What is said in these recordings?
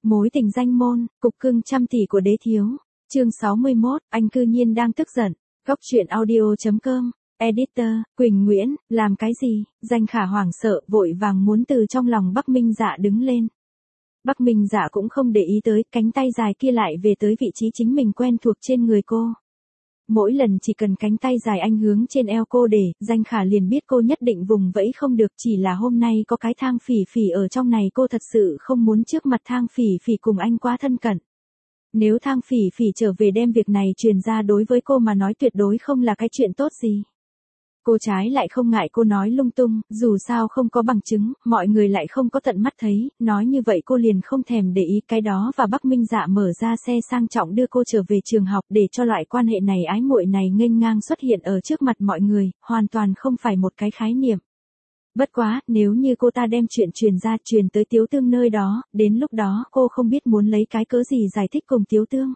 Mối tình danh môn, cục cưng trăm tỷ của đế thiếu. Chương 61, anh cư nhiên đang tức giận. Góc truyện audio.com. Editor, Quỳnh Nguyễn, làm cái gì? Danh Khả hoảng sợ, vội vàng muốn từ trong lòng Bắc Minh Dạ đứng lên. Bắc Minh Dạ cũng không để ý tới, cánh tay dài kia lại về tới vị trí chính mình quen thuộc trên người cô. Mỗi lần chỉ cần cánh tay dài anh hướng trên eo cô để, Danh Khả liền biết cô nhất định vùng vẫy không được, chỉ là hôm nay có cái Thang Phỉ Phỉ ở trong này cô thật sự không muốn trước mặt Thang Phỉ Phỉ cùng anh quá thân cận. Nếu Thang Phỉ Phỉ trở về đem việc này truyền ra đối với cô mà nói tuyệt đối không là cái chuyện tốt gì. Cô trái lại không ngại cô nói lung tung, dù sao không có bằng chứng, mọi người lại không có tận mắt thấy, nói như vậy cô liền không thèm để ý cái đó và Bắc Minh Dạ mở ra xe sang trọng đưa cô trở về trường học để cho loại quan hệ này ái muội này nghênh ngang xuất hiện ở trước mặt mọi người, hoàn toàn không phải một cái khái niệm. Bất quá, nếu như cô ta đem chuyện truyền ra truyền tới Tiếu Tương nơi đó, đến lúc đó cô không biết muốn lấy cái cớ gì giải thích cùng Tiếu Tương.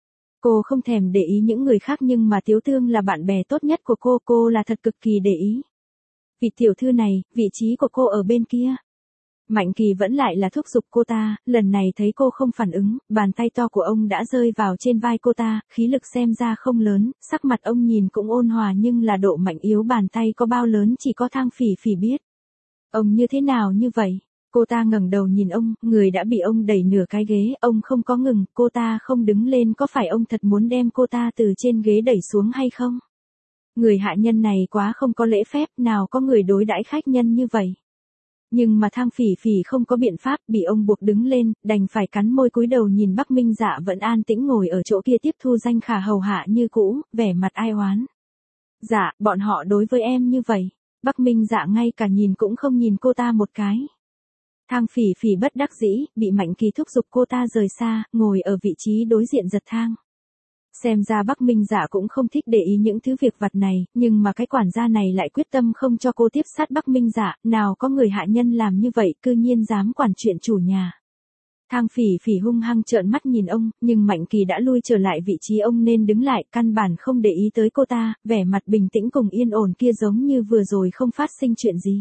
Cô không thèm để ý những người khác nhưng mà Tiếu Tương là bạn bè tốt nhất của cô là thật cực kỳ để ý. Vị tiểu thư này, vị trí của cô ở bên kia. Mạnh Kỳ vẫn lại là thúc giục cô ta, lần này thấy cô không phản ứng, bàn tay to của ông đã rơi vào trên vai cô ta, khí lực xem ra không lớn, sắc mặt ông nhìn cũng ôn hòa nhưng là độ mạnh yếu bàn tay có bao lớn chỉ có Thang Phỉ Phỉ biết. Ông như thế nào như vậy? Cô ta ngẩng đầu nhìn ông, người đã bị ông đẩy nửa cái ghế, ông không có ngừng, cô ta không đứng lên, có phải ông thật muốn đem cô ta từ trên ghế đẩy xuống hay không? Người hạ nhân này quá không có lễ phép, nào có người đối đãi khách nhân như vậy. Nhưng mà Thang Phỉ Phỉ không có biện pháp, bị ông buộc đứng lên, đành phải cắn môi cúi đầu nhìn Bắc Minh Dạ vẫn an tĩnh ngồi ở chỗ kia tiếp thu Danh Khả hầu hạ như cũ, vẻ mặt ai oán. Dạ, bọn họ đối với em như vậy. Bắc Minh Dạ ngay cả nhìn cũng không nhìn cô ta một cái. Thang Phỉ Phỉ bất đắc dĩ, bị Mạnh Kỳ thúc giục cô ta rời xa, ngồi ở vị trí đối diện giật thang. Xem ra Bắc Minh Dạ cũng không thích để ý những thứ việc vặt này, nhưng mà cái quản gia này lại quyết tâm không cho cô tiếp sát Bắc Minh Dạ, nào có người hạ nhân làm như vậy, cư nhiên dám quản chuyện chủ nhà. Thang Phỉ Phỉ hung hăng trợn mắt nhìn ông, nhưng Mạnh Kỳ đã lui trở lại vị trí ông nên đứng lại, căn bản không để ý tới cô ta, vẻ mặt bình tĩnh cùng yên ổn kia giống như vừa rồi không phát sinh chuyện gì.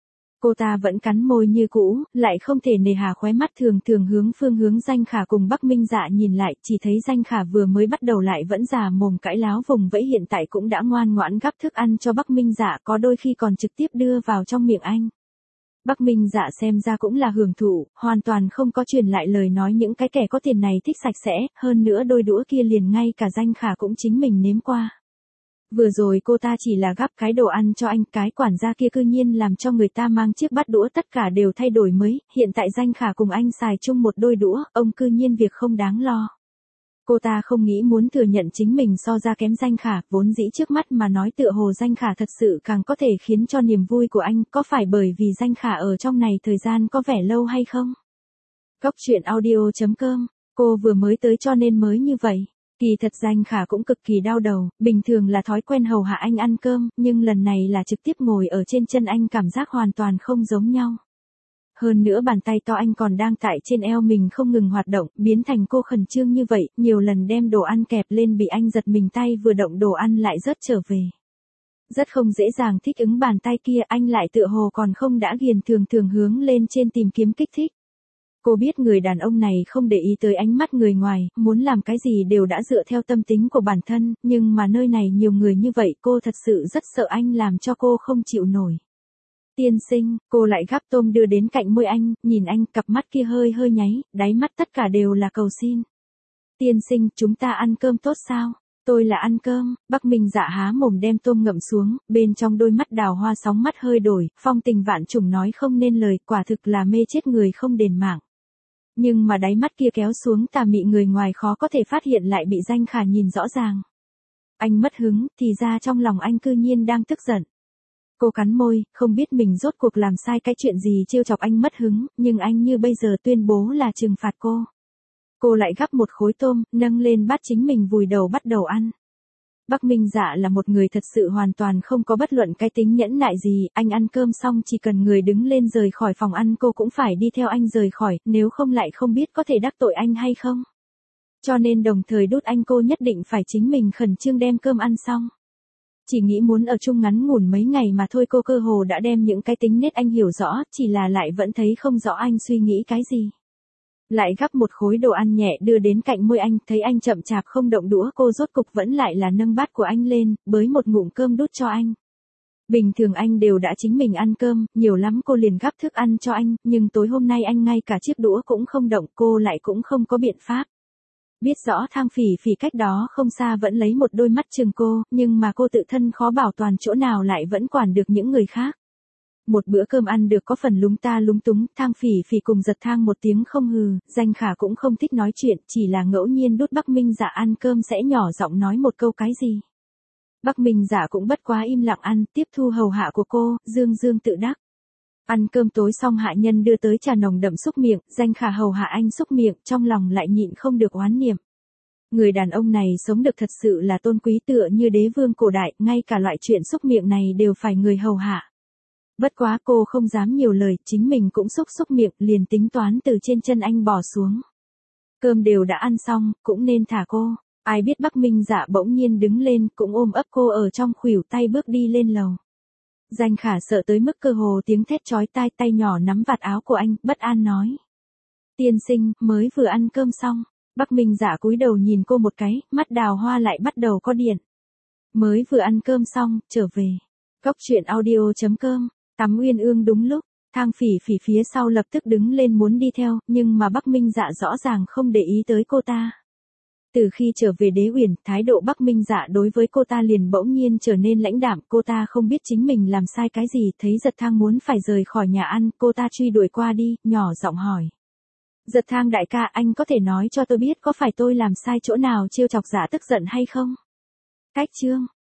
Cô ta vẫn cắn môi như cũ, lại không thể nề hà khóe mắt thường thường phương hướng Danh Khả cùng Bắc Minh Dạ nhìn lại, chỉ thấy Danh Khả vừa mới bắt đầu lại vẫn già mồm cãi láo vùng vẫy hiện tại cũng đã ngoan ngoãn gắp thức ăn cho Bắc Minh Dạ, có đôi khi còn trực tiếp đưa vào trong miệng anh. Bắc Minh Dạ xem ra cũng là hưởng thụ, hoàn toàn không có truyền lại lời nói những cái kẻ có tiền này thích sạch sẽ, hơn nữa đôi đũa kia liền ngay cả Danh Khả cũng chính mình nếm qua. Vừa rồi cô ta chỉ là gắp cái đồ ăn cho anh, cái quản gia kia cư nhiên làm cho người ta mang chiếc bát đũa tất cả đều thay đổi mới, hiện tại Danh Khả cùng anh xài chung một đôi đũa, ông cư nhiên việc không đáng lo. Cô ta không nghĩ muốn thừa nhận chính mình so ra kém Danh Khả, vốn dĩ trước mắt mà nói tựa hồ Danh Khả thật sự càng có thể khiến cho niềm vui của anh, có phải bởi vì Danh Khả ở trong này thời gian có vẻ lâu hay không? Góc truyện audio.com, cô vừa mới tới cho nên mới như vậy. Kỳ thật Danh Khả cũng cực kỳ đau đầu, bình thường là thói quen hầu hạ anh ăn cơm, nhưng lần này là trực tiếp ngồi ở trên chân anh, cảm giác hoàn toàn không giống nhau. Hơn nữa bàn tay to anh còn đang tại trên eo mình không ngừng hoạt động, biến thành cô khẩn trương như vậy, nhiều lần đem đồ ăn kẹp lên bị anh giật mình tay vừa động đồ ăn lại rớt trở về. Rất không dễ dàng thích ứng bàn tay kia, anh lại tựa hồ còn không đã ghiền thường hướng lên trên tìm kiếm kích thích. Cô biết người đàn ông này không để ý tới ánh mắt người ngoài, muốn làm cái gì đều đã dựa theo tâm tính của bản thân, nhưng mà nơi này nhiều người như vậy cô thật sự rất sợ anh làm cho cô không chịu nổi. Tiên sinh, cô lại gắp tôm đưa đến cạnh môi anh, nhìn anh, cặp mắt kia hơi nháy, đáy mắt tất cả đều là cầu xin. Tiên sinh, chúng ta ăn cơm tốt sao? Tôi là ăn cơm. Bắc Minh Dạ há mồm đem tôm ngậm xuống, bên trong đôi mắt đào hoa sóng mắt hơi đổi, phong tình vạn trùng nói không nên lời, quả thực là mê chết người không đền mạng. Nhưng mà đáy mắt kia kéo xuống tà mị người ngoài khó có thể phát hiện lại bị Danh Khả nhìn rõ ràng. Anh mất hứng, thì ra trong lòng anh cư nhiên đang tức giận. Cô cắn môi, không biết mình rốt cuộc làm sai cái chuyện gì trêu chọc anh mất hứng, nhưng anh như bây giờ tuyên bố là trừng phạt cô. Cô lại gắp một khối tôm, nâng lên bát chính mình vùi đầu bắt đầu ăn. Bắc Minh Dạ là một người thật sự hoàn toàn không có bất luận cái tính nhẫn nại gì, anh ăn cơm xong chỉ cần người đứng lên rời khỏi phòng ăn cô cũng phải đi theo anh rời khỏi, nếu không lại không biết có thể đắc tội anh hay không. Cho nên đồng thời đút anh cô nhất định phải chính mình khẩn trương đem cơm ăn xong. Chỉ nghĩ muốn ở chung ngắn ngủn mấy ngày mà thôi, cô cơ hồ đã đem những cái tính nết anh hiểu rõ, chỉ là lại vẫn thấy không rõ anh suy nghĩ cái gì. Lại gắp một khối đồ ăn nhẹ đưa đến cạnh môi anh, thấy anh chậm chạp không động đũa, cô rốt cục vẫn lại là nâng bát của anh lên, bới một ngụm cơm đút cho anh. Bình thường anh đều đã chính mình ăn cơm, nhiều lắm cô liền gắp thức ăn cho anh, nhưng tối hôm nay anh ngay cả chiếc đũa cũng không động, cô lại cũng không có biện pháp. Biết rõ Thang Phỉ Phỉ cách đó không xa vẫn lấy một đôi mắt chừng cô, nhưng mà cô tự thân khó bảo toàn chỗ nào lại vẫn quản được những người khác. Một bữa cơm ăn được có phần lúng ta lúng túng, Thang Phỉ Phỉ cùng Giật Thang một tiếng không hừ, Danh Khả cũng không thích nói chuyện, chỉ là ngẫu nhiên đút Bắc Minh Dạ ăn cơm sẽ nhỏ giọng nói một câu cái gì. Bắc Minh Dạ cũng bất quá im lặng ăn, tiếp thu hầu hạ của cô, dương dương tự đắc. Ăn cơm tối xong hạ nhân đưa tới trà nồng đậm xúc miệng, Danh Khả hầu hạ anh xúc miệng, trong lòng lại nhịn không được oán niệm. Người đàn ông này sống được thật sự là tôn quý tựa như đế vương cổ đại, ngay cả loại chuyện xúc miệng này đều phải người hầu hạ. Bất quá cô không dám nhiều lời, chính mình cũng xúc miệng, liền tính toán từ trên chân anh bỏ xuống. Cơm đều đã ăn xong, cũng nên thả cô. Ai biết Bắc Minh Dạ bỗng nhiên đứng lên, cũng ôm ấp cô ở trong khuỷu tay bước đi lên lầu. Danh Khả sợ tới mức cơ hồ tiếng thét chói tai, tay nhỏ nắm vạt áo của anh, bất an nói. Tiên sinh, mới vừa ăn cơm xong. Bắc Minh Dạ cúi đầu nhìn cô một cái, mắt đào hoa lại bắt đầu có điện. Mới vừa ăn cơm xong, trở về. Góc truyện audio.com, tắm uyên ương đúng lúc, Thang Phỉ Phỉ phía sau lập tức đứng lên muốn đi theo, nhưng mà Bắc Minh Dạ rõ ràng không để ý tới cô ta. Từ khi trở về Đế Uyển, thái độ Bắc Minh Dạ đối với cô ta liền bỗng nhiên trở nên lãnh đạm, cô ta không biết chính mình làm sai cái gì, thấy Giật Thang muốn phải rời khỏi nhà ăn, cô ta truy đuổi qua đi, nhỏ giọng hỏi. Giật Thang đại ca, anh có thể nói cho tôi biết có phải tôi làm sai chỗ nào trêu chọc Dạ tức giận hay không? Cách chương